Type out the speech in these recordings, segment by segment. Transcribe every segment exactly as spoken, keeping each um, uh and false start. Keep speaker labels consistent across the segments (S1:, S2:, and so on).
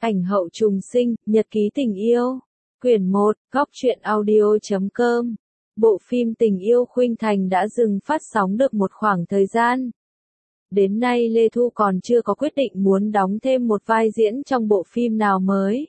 S1: Ảnh hậu trùng sinh, nhật ký tình yêu. Quyển một, góc truyện audio chấm com. Bộ phim Tình yêu khuynh thành đã dừng phát sóng được một khoảng thời gian. Đến nay Lê Thu còn chưa có quyết định muốn đóng thêm một vai diễn trong bộ phim nào mới.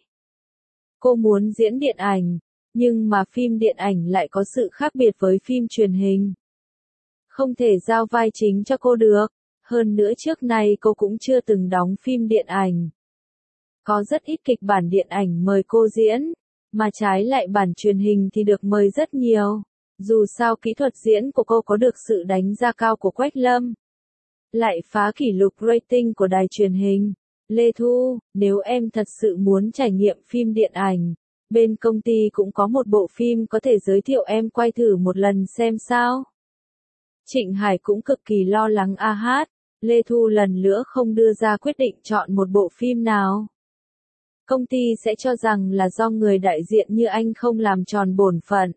S1: Cô muốn diễn điện ảnh, nhưng mà phim điện ảnh lại có sự khác biệt với phim truyền hình. Không thể giao vai chính cho cô được, hơn nữa trước nay cô cũng chưa từng đóng phim điện ảnh. Có rất ít kịch bản điện ảnh mời cô diễn, mà trái lại bản truyền hình thì được mời rất nhiều. Dù sao kỹ thuật diễn của cô có được sự đánh giá cao của Quách Lâm, lại phá kỷ lục rating của đài truyền hình. Lê Thu, nếu em thật sự muốn trải nghiệm phim điện ảnh, bên công ty cũng có một bộ phim có thể giới thiệu em quay thử một lần xem sao. Trịnh Hải cũng cực kỳ lo lắng a hát, Lê Thu lần nữa không đưa ra quyết định chọn một bộ phim nào. Công ty sẽ cho rằng là do người đại diện như anh không làm tròn bổn phận.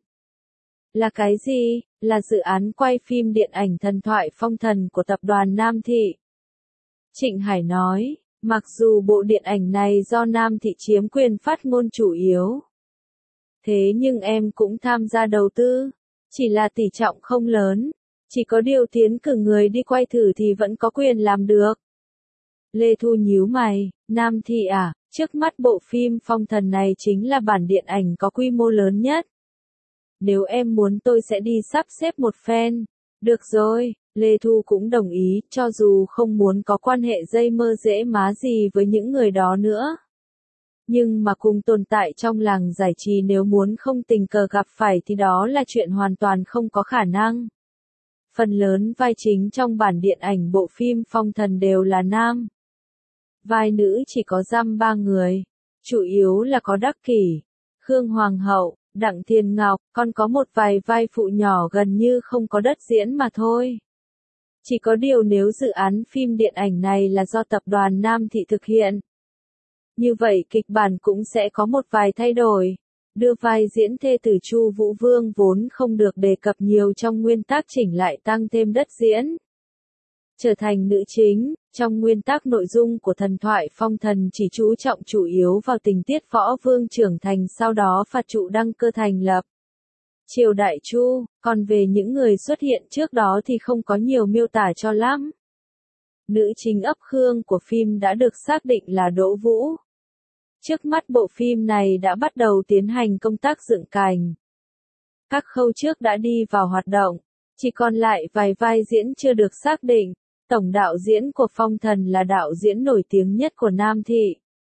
S1: Là cái gì? Là dự án quay phim điện ảnh Thần thoại phong thần của tập đoàn Nam Thị. Trịnh Hải nói, mặc dù bộ điện ảnh này do Nam Thị chiếm quyền phát ngôn chủ yếu. Thế nhưng em cũng tham gia đầu tư, chỉ là tỷ trọng không lớn, chỉ có điều tiến cử người đi quay thử thì vẫn có quyền làm được. Lê Thu nhíu mày, Nam Thị à, trước mắt bộ phim Phong Thần này chính là bản điện ảnh có quy mô lớn nhất. Nếu em muốn tôi sẽ đi sắp xếp một phen. Được rồi, Lê Thu cũng đồng ý, cho dù không muốn có quan hệ dây mơ dễ má gì với những người đó nữa. Nhưng mà cùng tồn tại trong làng giải trí nếu muốn không tình cờ gặp phải thì đó là chuyện hoàn toàn không có khả năng. Phần lớn vai chính trong bản điện ảnh bộ phim Phong Thần đều là nam. Vai nữ chỉ có dăm ba người, chủ yếu là có Đắc Kỷ, Khương Hoàng hậu, Đặng Thiên Ngọc, còn có một vài vai phụ nhỏ gần như không có đất diễn mà thôi. Chỉ có điều nếu dự án phim điện ảnh này là do tập đoàn Nam Thị thực hiện, như vậy kịch bản cũng sẽ có một vài thay đổi. Đưa vai diễn thê tử Chu Vũ Vương vốn không được đề cập nhiều trong nguyên tác chỉnh lại tăng thêm đất diễn. Trở thành nữ chính, trong nguyên tắc nội dung của Thần thoại phong thần chỉ chú trọng chủ yếu vào tình tiết võ vương trưởng thành sau đó phạt trụ đăng cơ thành lập triều đại Chu, còn về những người xuất hiện trước đó thì không có nhiều miêu tả cho lắm. Nữ chính ấp Khương của phim đã được xác định là Đỗ Vũ. Trước mắt bộ phim này đã bắt đầu tiến hành công tác dựng cảnh. Các khâu trước đã đi vào hoạt động, chỉ còn lại vài vai diễn chưa được xác định. Tổng đạo diễn của Phong Thần là đạo diễn nổi tiếng nhất của Nam Thị,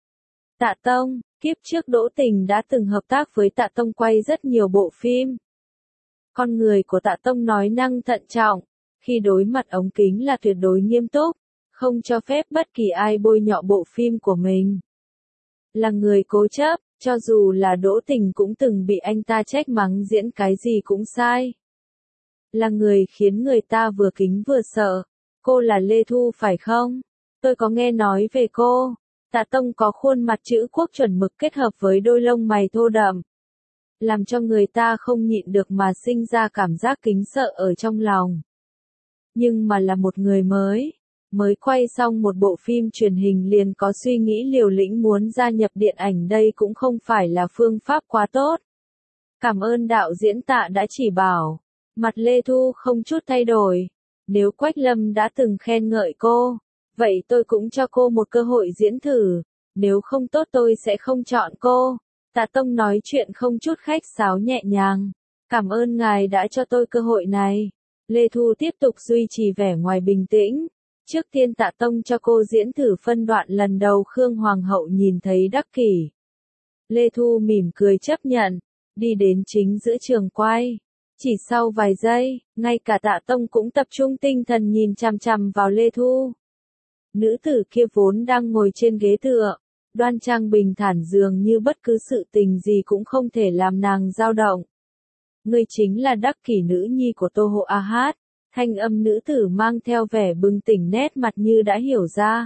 S1: Tạ Tông. Kiếp trước Đỗ Tình đã từng hợp tác với Tạ Tông quay rất nhiều bộ phim. Con người của Tạ Tông nói năng thận trọng, khi đối mặt ống kính là tuyệt đối nghiêm túc, không cho phép bất kỳ ai bôi nhọ bộ phim của mình. Là người cố chấp, cho dù là Đỗ Tình cũng từng bị anh ta trách mắng diễn cái gì cũng sai. Là người khiến người ta vừa kính vừa sợ. Cô là Lê Thu phải không? Tôi có nghe nói về cô. Tạ Tông có khuôn mặt chữ quốc chuẩn mực kết hợp với đôi lông mày thô đậm, làm cho người ta không nhịn được mà sinh ra cảm giác kính sợ ở trong lòng. Nhưng mà là một người mới, mới quay xong một bộ phim truyền hình liền có suy nghĩ liều lĩnh muốn gia nhập điện ảnh đây cũng không phải là phương pháp quá tốt. Cảm ơn đạo diễn Tạ đã chỉ bảo. Mặt Lê Thu không chút thay đổi. Nếu Quách Lâm đã từng khen ngợi cô, vậy tôi cũng cho cô một cơ hội diễn thử, nếu không tốt tôi sẽ không chọn cô. Tạ Tông nói chuyện không chút khách sáo nhẹ nhàng. Cảm ơn ngài đã cho tôi cơ hội này. Lê Thu tiếp tục duy trì vẻ ngoài bình tĩnh. Trước tiên Tạ Tông cho cô diễn thử phân đoạn lần đầu Khương Hoàng hậu nhìn thấy Đắc Kỷ. Lê Thu mỉm cười chấp nhận, đi đến chính giữa trường quay. Chỉ sau vài giây, ngay cả Tạ Tông cũng tập trung tinh thần nhìn chằm chằm vào Lê Thu. Nữ tử kia vốn đang ngồi trên ghế tựa, đoan trang bình thản dường như bất cứ sự tình gì cũng không thể làm nàng dao động. Ngươi chính là Đắc Kỷ nữ nhi của Tô Hộ A Hát, thanh âm nữ tử mang theo vẻ bừng tỉnh nét mặt như đã hiểu ra.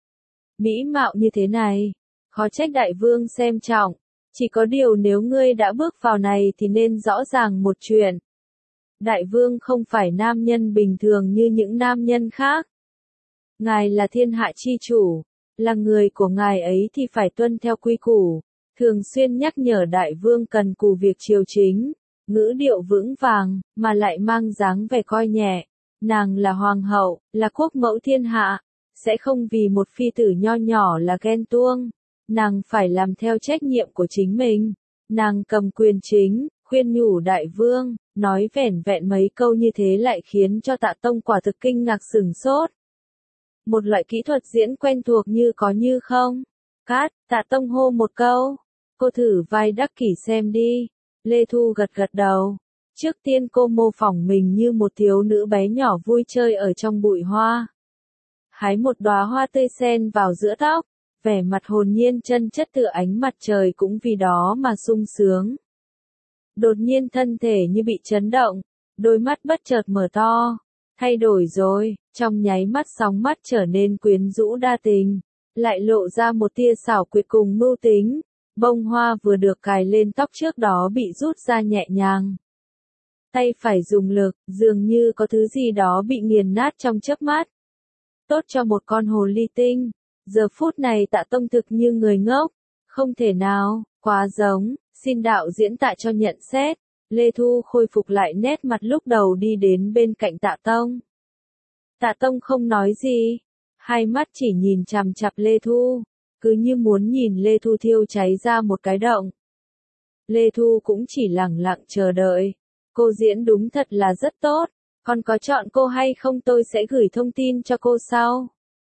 S1: Mỹ mạo như thế này, khó trách đại vương xem trọng. Chỉ có điều nếu ngươi đã bước vào này thì nên rõ ràng một chuyện. Đại vương không phải nam nhân bình thường như những nam nhân khác. Ngài là thiên hạ chi chủ, là người của ngài ấy thì phải tuân theo quy củ, thường xuyên nhắc nhở đại vương cần cù việc triều chính, ngữ điệu vững vàng, mà lại mang dáng vẻ coi nhẹ. Nàng là hoàng hậu, là quốc mẫu thiên hạ, sẽ không vì một phi tử nho nhỏ là ghen tuông. Nàng phải làm theo trách nhiệm của chính mình. Nàng cầm quyền chính, khuyên nhủ đại vương, nói vẻn vẹn mấy câu như thế lại khiến cho Tạ Tông quả thực kinh ngạc sửng sốt. Một loại kỹ thuật diễn quen thuộc như có như không. Cát, Tạ Tông hô một câu. Cô thử vai đắc kỷ xem đi. Lê Thu gật gật đầu. Trước tiên cô mô phỏng mình như một thiếu nữ bé nhỏ vui chơi ở trong bụi hoa. Hái một đóa hoa tươi sen vào giữa tóc, vẻ mặt hồn nhiên chân chất tựa ánh mặt trời cũng vì đó mà sung sướng. Đột nhiên thân thể như bị chấn động, đôi mắt bất chợt mở to, thay đổi rồi, trong nháy mắt sóng mắt trở nên quyến rũ đa tình, lại lộ ra một tia xảo quyệt cùng mưu tính, bông hoa vừa được cài lên tóc trước đó bị rút ra nhẹ nhàng. Tay phải dùng lực, dường như có thứ gì đó bị nghiền nát trong chớp mắt. Tốt cho một con hồ ly tinh, giờ phút này Tạ Tông thực như người ngốc, không thể nào, quá giống, xin đạo diễn Tạ cho nhận xét. Lê Thu khôi phục lại nét mặt lúc đầu đi đến bên cạnh Tạ Tông. Tạ Tông không nói gì, hai mắt chỉ nhìn chằm chằm Lê Thu, cứ như muốn nhìn Lê Thu thiêu cháy ra một cái động. Lê Thu cũng chỉ lặng lặng chờ đợi. Cô diễn đúng thật là rất tốt, còn có chọn cô hay không tôi sẽ gửi thông tin cho cô sau.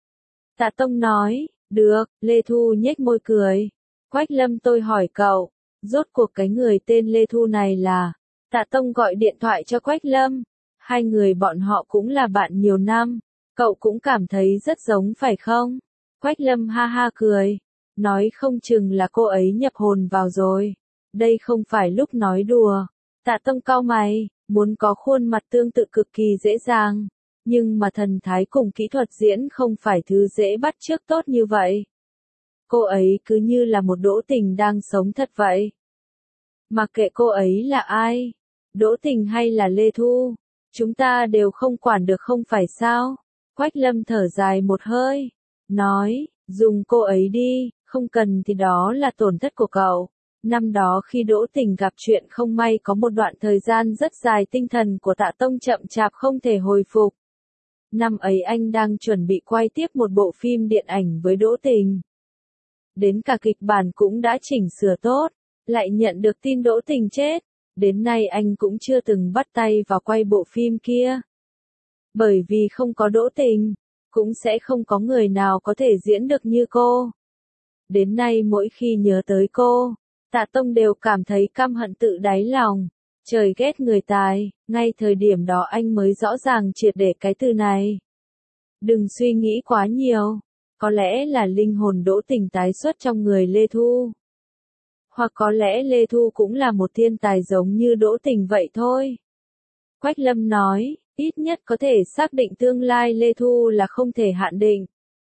S1: Tạ Tông nói, được, Lê Thu nhếch môi cười. Quách Lâm tôi hỏi cậu, rốt cuộc cái người tên Lê Thu này là. Tạ Tông gọi điện thoại cho Quách Lâm, hai người bọn họ cũng là bạn nhiều năm, cậu cũng cảm thấy rất giống phải không? Quách Lâm ha ha cười, nói không chừng là cô ấy nhập hồn vào rồi, đây không phải lúc nói đùa. Tạ Tông cau mày, muốn có khuôn mặt tương tự cực kỳ dễ dàng, nhưng mà thần thái cùng kỹ thuật diễn không phải thứ dễ bắt chước tốt như vậy. Cô ấy cứ như là một Đỗ Tình đang sống thật vậy. Mặc kệ cô ấy là ai, Đỗ Tình hay là Lê Thu, chúng ta đều không quản được không phải sao? Quách Lâm thở dài một hơi, nói, dùng cô ấy đi, không cần thì đó là tổn thất của cậu. Năm đó khi Đỗ Tình gặp chuyện không may có một đoạn thời gian rất dài tinh thần của Tạ Tông chậm chạp không thể hồi phục. Năm ấy anh đang chuẩn bị quay tiếp một bộ phim điện ảnh với Đỗ Tình. Đến cả kịch bản cũng đã chỉnh sửa tốt, lại nhận được tin Đỗ Tình chết. Đến nay anh cũng chưa từng bắt tay vào quay bộ phim kia. Bởi vì không có Đỗ Tình, cũng sẽ không có người nào có thể diễn được như cô. Đến nay mỗi khi nhớ tới cô, Tạ Tông đều cảm thấy căm hận tự đáy lòng. Trời ghét người tài, ngay thời điểm đó anh mới rõ ràng triệt để cái từ này. Đừng suy nghĩ quá nhiều, có lẽ là linh hồn Đỗ Tình tái xuất trong người Lê Thu. Hoặc có lẽ Lê Thu cũng là một thiên tài giống như Đỗ Tình vậy thôi. Quách Lâm nói, ít nhất có thể xác định tương lai Lê Thu là không thể hạn định.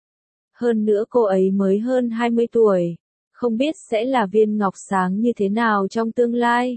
S1: Hơn nữa cô ấy mới hơn hai mươi tuổi, không biết sẽ là viên ngọc sáng như thế nào trong tương lai.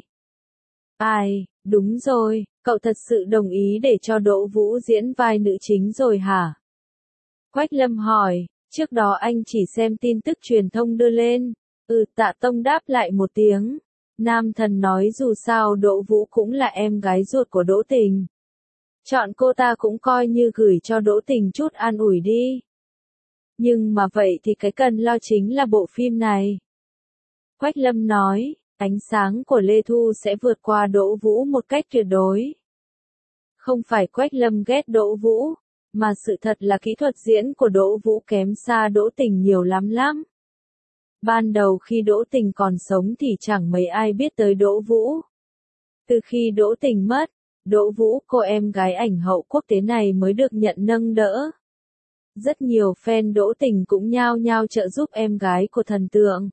S1: Ai, đúng rồi, cậu thật sự đồng ý để cho Đỗ Vũ diễn vai nữ chính rồi hả? Quách Lâm hỏi, trước đó anh chỉ xem tin tức truyền thông đưa lên. Ừ, Tạ Tông đáp lại một tiếng. Nam thần nói dù sao Đỗ Vũ cũng là em gái ruột của Đỗ Tình. Chọn cô ta cũng coi như gửi cho Đỗ Tình chút an ủi đi. Nhưng mà vậy thì cái cần lo chính là bộ phim này. Quách Lâm nói, ánh sáng của Lê Thu sẽ vượt qua Đỗ Vũ một cách tuyệt đối. Không phải Quách Lâm ghét Đỗ Vũ, mà sự thật là kỹ thuật diễn của Đỗ Vũ kém xa Đỗ Tình nhiều lắm lắm. Ban đầu khi Đỗ Tình còn sống thì chẳng mấy ai biết tới Đỗ Vũ. Từ khi Đỗ Tình mất, Đỗ Vũ, cô em gái ảnh hậu quốc tế này mới được nhận nâng đỡ. Rất nhiều fan Đỗ Tình cũng nhao nhao trợ giúp em gái của thần tượng.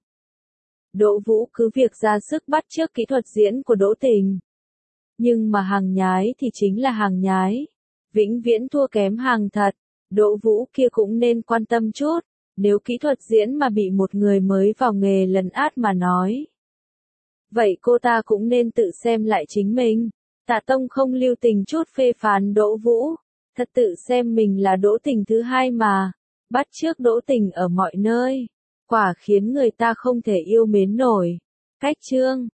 S1: Đỗ Vũ cứ việc ra sức bắt chước kỹ thuật diễn của Đỗ Tình. Nhưng mà hàng nhái thì chính là hàng nhái. Vĩnh viễn thua kém hàng thật. Đỗ Vũ kia cũng nên quan tâm chút. Nếu kỹ thuật diễn mà bị một người mới vào nghề lấn át mà nói. Vậy cô ta cũng nên tự xem lại chính mình. Tạ Tông không lưu tình chút phê phán Đỗ Vũ. Thật tự xem mình là Đỗ Tình thứ hai mà. bắt chước Đỗ Tình ở mọi nơi, quả khiến người ta không thể yêu mến nổi. Cách chương